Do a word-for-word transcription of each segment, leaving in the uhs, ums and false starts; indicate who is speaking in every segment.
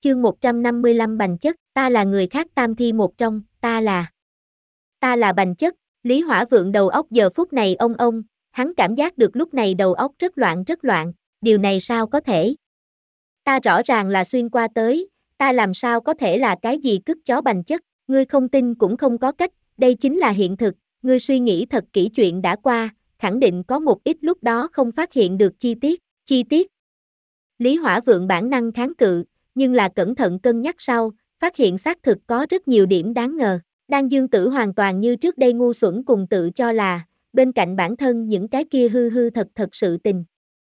Speaker 1: Chương một trăm năm mươi lăm Bành Chất, ta là người khác tam thi một trong, ta là... Ta là Bành Chất, Lý Hỏa Vượng đầu óc giờ phút này ông ông, hắn cảm giác được lúc này đầu óc rất loạn rất loạn, điều này sao có thể? Ta rõ ràng là xuyên qua tới, ta làm sao có thể là cái gì cứt chó Bành Chất, ngươi không tin cũng không có cách, đây chính là hiện thực, ngươi suy nghĩ thật kỹ chuyện đã qua, khẳng định có một ít lúc đó không phát hiện được chi tiết, chi tiết. Lý Hỏa Vượng bản năng kháng cự, nhưng là cẩn thận cân nhắc sau, phát hiện xác thực có rất nhiều điểm đáng ngờ. Đan Dương Tử hoàn toàn như trước đây ngu xuẩn cùng tự cho là, bên cạnh bản thân những cái kia hư hư thật thật sự tình.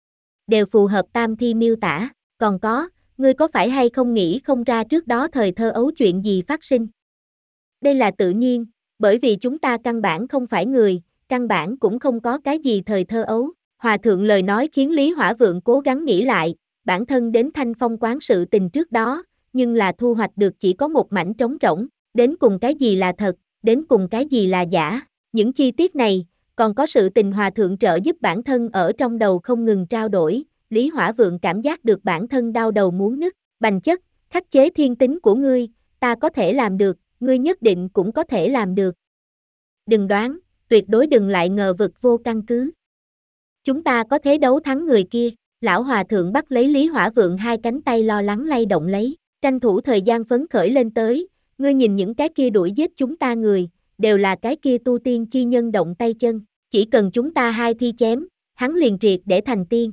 Speaker 1: Đều phù hợp tam thi miêu tả, còn có, ngươi có phải hay không nghĩ không ra trước đó thời thơ ấu chuyện gì phát sinh? Đây là tự nhiên, bởi vì chúng ta căn bản không phải người, căn bản cũng không có cái gì thời thơ ấu. Hòa thượng lời nói khiến Lý Hỏa Vượng cố gắng nghĩ lại, bản thân đến Thanh Phong quán sự tình trước đó, nhưng là thu hoạch được chỉ có một mảnh trống rỗng, đến cùng cái gì là thật, đến cùng cái gì là giả, những chi tiết này, còn có sự tình Hòa thượng trợ giúp bản thân ở trong đầu không ngừng trao đổi, Lý Hỏa Vượng cảm giác được bản thân đau đầu muốn nứt. Bành Chất, khắc chế thiên tính của ngươi, ta có thể làm được, ngươi nhất định cũng có thể làm được. Đừng đoán, tuyệt đối đừng lại ngờ vực vô căn cứ. Chúng ta có thế đấu thắng người kia. Lão Hòa Thượng bắt lấy Lý Hỏa Vượng hai cánh tay lo lắng lay động lấy, tranh thủ thời gian phấn khởi lên tới, ngươi nhìn những cái kia đuổi giết chúng ta người, đều là cái kia tu tiên chi nhân động tay chân, chỉ cần chúng ta hai thi chém, hắn liền triệt để thành tiên.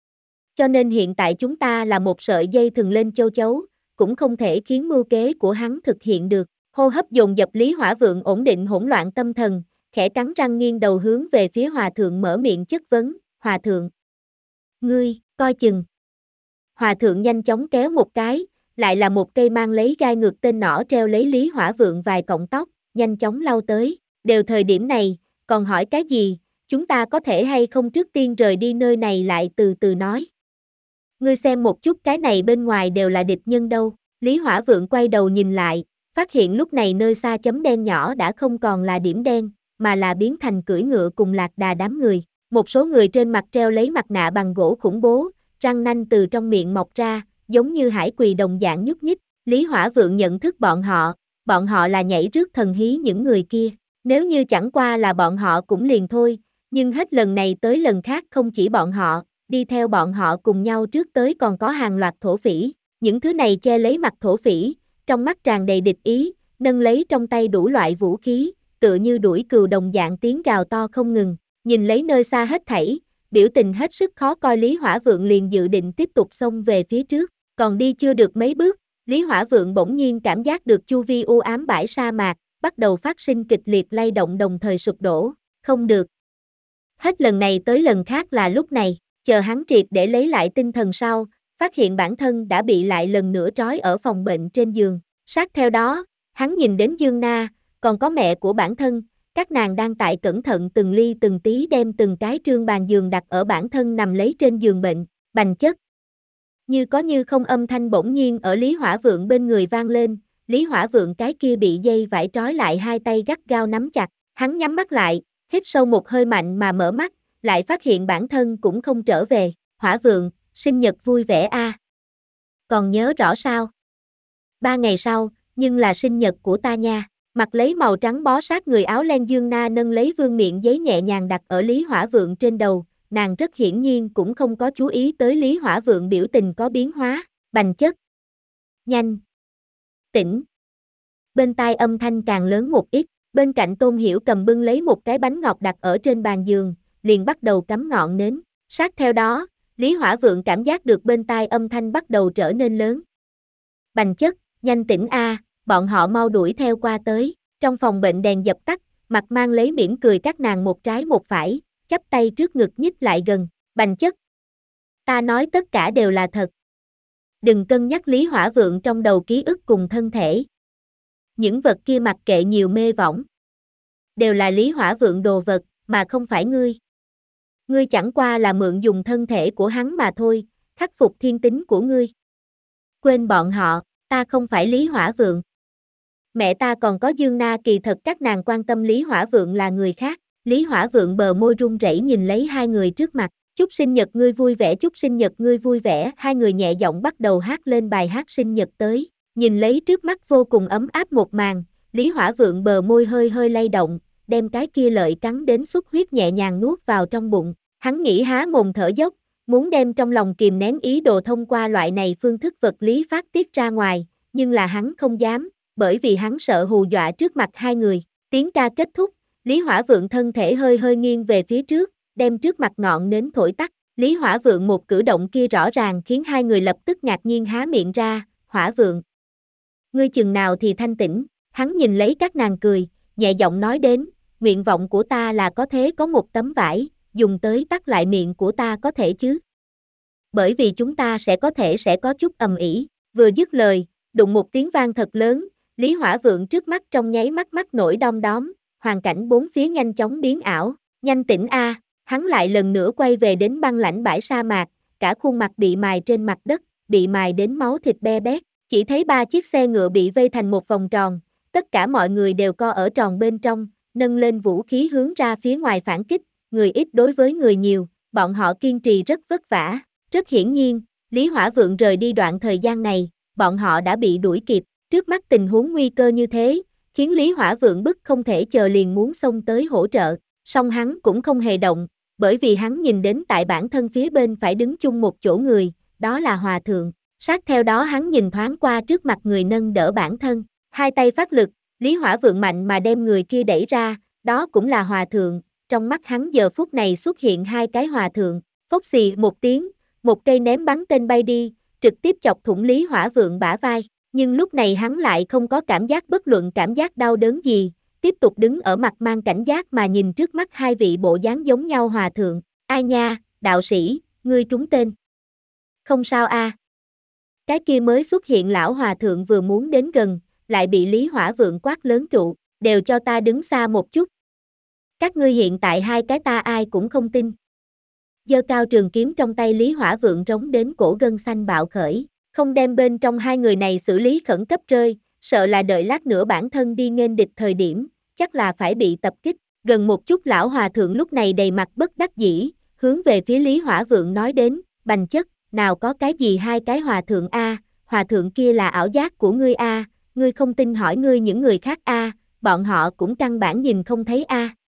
Speaker 1: Cho nên hiện tại chúng ta là một sợi dây thừng lên châu chấu, cũng không thể khiến mưu kế của hắn thực hiện được. Hô hấp dồn dập Lý Hỏa Vượng ổn định hỗn loạn tâm thần, khẽ cắn răng nghiêng đầu hướng về phía Hòa Thượng mở miệng chất vấn, Hòa Thượng. Ngươi, coi chừng. Hòa Thượng nhanh chóng kéo một cái, lại là một cây mang lấy gai ngược tên nỏ treo lấy Lý Hỏa Vượng vài cọng tóc, nhanh chóng lao tới, đều thời điểm này, còn hỏi cái gì, chúng ta có thể hay không trước tiên rời đi nơi này lại từ từ nói. Ngươi xem một chút cái này bên ngoài đều là địch nhân đâu, Lý Hỏa Vượng quay đầu nhìn lại, phát hiện lúc này nơi xa chấm đen nhỏ đã không còn là điểm đen, mà là biến thành cưỡi ngựa cùng lạc đà đám người. Một số người trên mặt treo lấy mặt nạ bằng gỗ khủng bố, răng nanh từ trong miệng mọc ra, giống như hải quỳ đồng dạng nhúc nhích. Lý Hỏa Vượng nhận thức bọn họ, bọn họ là nhảy rước thần hí những người kia. Nếu như chẳng qua là bọn họ cũng liền thôi, nhưng hết lần này tới lần khác không chỉ bọn họ, đi theo bọn họ cùng nhau trước tới còn có hàng loạt thổ phỉ. Những thứ này che lấy mặt thổ phỉ, trong mắt tràn đầy địch ý, nâng lấy trong tay đủ loại vũ khí, tựa như đuổi cừu đồng dạng tiếng gào to không ngừng. Nhìn lấy nơi xa hết thảy, biểu tình hết sức khó coi Lý Hỏa Vượng liền dự định tiếp tục xông về phía trước, còn đi chưa được mấy bước, Lý Hỏa Vượng bỗng nhiên cảm giác được chu vi u ám bãi sa mạc, bắt đầu phát sinh kịch liệt lay động đồng thời sụp đổ, không được. Hết lần này tới lần khác là lúc này, chờ hắn triệt để lấy lại tinh thần sau, phát hiện bản thân đã bị lại lần nữa trói ở phòng bệnh trên giường, sát theo đó, hắn nhìn đến Dương Na, còn có mẹ của bản thân, các nàng đang tại cẩn thận từng ly từng tí đem từng cái trương bàn giường đặt ở bản thân nằm lấy trên giường bệnh, Bành Chất. Như có như không âm thanh bỗng nhiên ở Lý Hỏa Vượng bên người vang lên, Lý Hỏa Vượng cái kia bị dây vải trói lại hai tay gắt gao nắm chặt, hắn nhắm mắt lại, hít sâu một hơi mạnh mà mở mắt, lại phát hiện bản thân cũng không trở về, Hỏa Vượng, sinh nhật vui vẻ a. À. Còn nhớ rõ sao? Ba ngày sau, nhưng là sinh nhật của ta nha. Mặc lấy màu trắng bó sát người áo len Dương Na nâng lấy vương miện giấy nhẹ nhàng đặt ở Lý Hỏa Vượng trên đầu, nàng rất hiển nhiên cũng không có chú ý tới Lý Hỏa Vượng biểu tình có biến hóa, Bành Chất. Nhanh. Tỉnh. Bên tai âm thanh càng lớn một ít, bên cạnh Tôn Hiểu cầm bưng lấy một cái bánh ngọt đặt ở trên bàn giường, liền bắt đầu cắm ngọn nến, sát theo đó, Lý Hỏa Vượng cảm giác được bên tai âm thanh bắt đầu trở nên lớn. Bành Chất, nhanh tỉnh a. Bọn họ mau đuổi theo qua tới, trong phòng bệnh đèn dập tắt, mặt mang lấy mỉm cười các nàng một trái một phải, chắp tay trước ngực nhích lại gần, Bành Chất. Ta nói tất cả đều là thật. Đừng cân nhắc Lý Hỏa Vượng trong đầu ký ức cùng thân thể. Những vật kia mặc kệ nhiều mê võng. Đều là Lý Hỏa Vượng đồ vật, mà không phải ngươi. Ngươi chẳng qua là mượn dùng thân thể của hắn mà thôi, khắc phục thiên tính của ngươi. Quên bọn họ, ta không phải Lý Hỏa Vượng. Mẹ ta còn có Dương Na kỳ thật các nàng quan tâm Lý Hỏa Vượng là người khác, Lý Hỏa Vượng bờ môi run rẩy nhìn lấy hai người trước mặt, Chúc sinh nhật ngươi vui vẻ, chúc sinh nhật ngươi vui vẻ. Hai người nhẹ giọng bắt đầu hát lên bài hát sinh nhật tới. Nhìn lấy trước mắt vô cùng ấm áp một màn, Lý Hỏa Vượng bờ môi hơi hơi lay động, đem cái kia lợi cắn đến xuất huyết nhẹ nhàng nuốt vào trong bụng. Hắn nghĩ há mồm thở dốc, muốn đem trong lòng kìm nén ý đồ thông qua loại này phương thức vật lý phát tiết ra ngoài, nhưng là hắn không dám, bởi vì hắn sợ hù dọa trước mặt hai người. Tiếng ca kết thúc, Lý Hỏa Vượng thân thể hơi hơi nghiêng về phía trước, đem trước mặt ngọn nến thổi tắt. Lý Hỏa Vượng một cử động kia rõ ràng khiến hai người lập tức ngạc nhiên há miệng ra. Hỏa Vượng, ngươi chừng nào thì thanh tĩnh? Hắn nhìn lấy các nàng cười, nhẹ giọng nói đến, nguyện vọng của ta là có thể có một tấm vải, dùng tới tắt lại miệng của ta có thể chứ? Bởi vì chúng ta sẽ có thể sẽ có chút ầm ĩ. Vừa dứt lời, đụng một tiếng vang thật lớn, Lý Hỏa Vượng trước mắt trong nháy mắt mắt nổi đom đóm, hoàn cảnh bốn phía nhanh chóng biến ảo. Nhanh tỉnh a! Hắn lại lần nữa quay về đến băng lãnh bãi sa mạc, cả khuôn mặt bị mài trên mặt đất, bị mài đến máu thịt be bét. Chỉ thấy ba chiếc xe ngựa bị vây thành một vòng tròn, tất cả mọi người đều co ở tròn bên trong, nâng lên vũ khí hướng ra phía ngoài phản kích, người ít đối với người nhiều, bọn họ kiên trì rất vất vả. Rất hiển nhiên, Lý Hỏa Vượng rời đi đoạn thời gian này, bọn họ đã bị đuổi kịp. Trước mắt tình huống nguy cơ như thế, khiến Lý Hỏa Vượng bức không thể chờ liền muốn xông tới hỗ trợ, song hắn cũng không hề động, bởi vì hắn nhìn đến tại bản thân phía bên phải đứng chung một chỗ người, đó là Hòa Thượng. Sát theo đó hắn nhìn thoáng qua trước mặt người nâng đỡ bản thân, hai tay phát lực, Lý Hỏa Vượng mạnh mà đem người kia đẩy ra, đó cũng là Hòa Thượng. Trong mắt hắn giờ phút này xuất hiện hai cái Hòa Thượng, phốc xì một tiếng, một cây ném bắn tên bay đi, trực tiếp chọc thủng Lý Hỏa Vượng bả vai, nhưng lúc này hắn lại không có cảm giác bất luận cảm giác đau đớn gì, tiếp tục đứng ở mặt mang cảnh giác mà nhìn trước mắt hai vị bộ dáng giống nhau Hòa Thượng. Ai nha, đạo sĩ, ngươi trúng tên. Không sao a. À. Cái kia mới xuất hiện lão Hòa Thượng vừa muốn đến gần, lại bị Lý Hỏa Vượng quát lớn trụ, đều cho ta đứng xa một chút. Các ngươi hiện tại hai cái ta ai cũng không tin. Giơ cao trường kiếm trong tay Lý Hỏa Vượng rống đến cổ gân xanh bạo khởi, không đem bên trong hai người này xử lý khẩn cấp rơi, sợ là đợi lát nữa bản thân đi nghênh địch thời điểm, chắc là phải bị tập kích. Gần một chút lão Hòa Thượng lúc này đầy mặt bất đắc dĩ, hướng về phía Lý Hỏa Vượng nói đến, bành chất, nào có cái gì hai cái Hòa Thượng a, Hòa Thượng kia là ảo giác của ngươi a, ngươi không tin hỏi ngươi những người khác a, bọn họ cũng căn bản nhìn không thấy a.